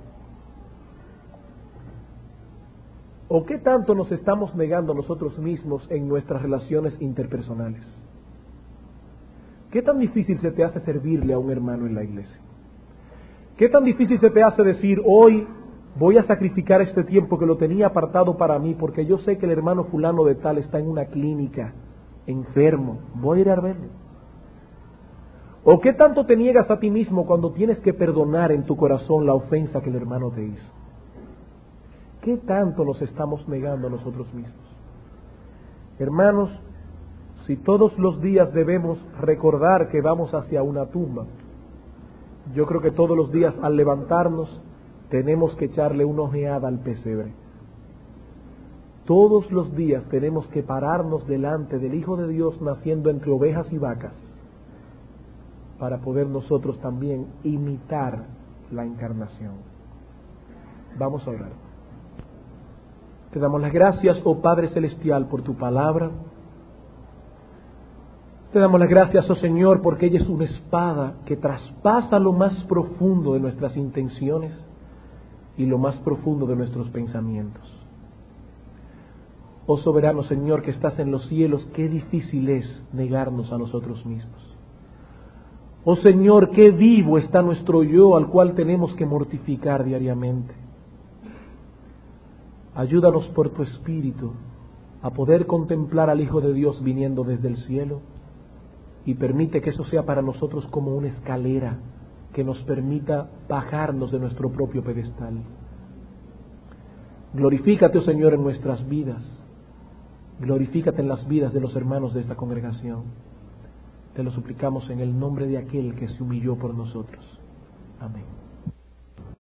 ¿O qué tanto nos estamos negando a nosotros mismos en nuestras relaciones interpersonales? ¿Qué tan difícil se te hace servirle a un hermano en la iglesia? ¿Qué tan difícil se te hace decir, hoy voy a sacrificar este tiempo que lo tenía apartado para mí porque yo sé que el hermano fulano de tal está en una clínica, enfermo, voy a ir a verlo? ¿O qué tanto te niegas a ti mismo cuando tienes que perdonar en tu corazón la ofensa que el hermano te hizo? ¿Qué tanto nos estamos negando a nosotros mismos? Hermanos, si todos los días debemos recordar que vamos hacia una tumba, yo creo que todos los días al levantarnos tenemos que echarle una ojeada al pesebre. Todos los días tenemos que pararnos delante del Hijo de Dios naciendo entre ovejas y vacas para poder nosotros también imitar la encarnación. Vamos a orar. Te damos las gracias, oh Padre Celestial, por tu palabra. Te damos las gracias, oh Señor, porque ella es una espada que traspasa lo más profundo de nuestras intenciones y lo más profundo de nuestros pensamientos. Oh soberano Señor que estás en los cielos, qué difícil es negarnos a nosotros mismos. Oh Señor, qué vivo está nuestro yo al cual tenemos que mortificar diariamente. Ayúdanos por tu Espíritu a poder contemplar al Hijo de Dios viniendo desde el cielo y permite que eso sea para nosotros como una escalera que nos permita bajarnos de nuestro propio pedestal. Glorifícate, oh Señor, en nuestras vidas. Glorifícate en las vidas de los hermanos de esta congregación. Te lo suplicamos en el nombre de aquel que se humilló por nosotros. Amén.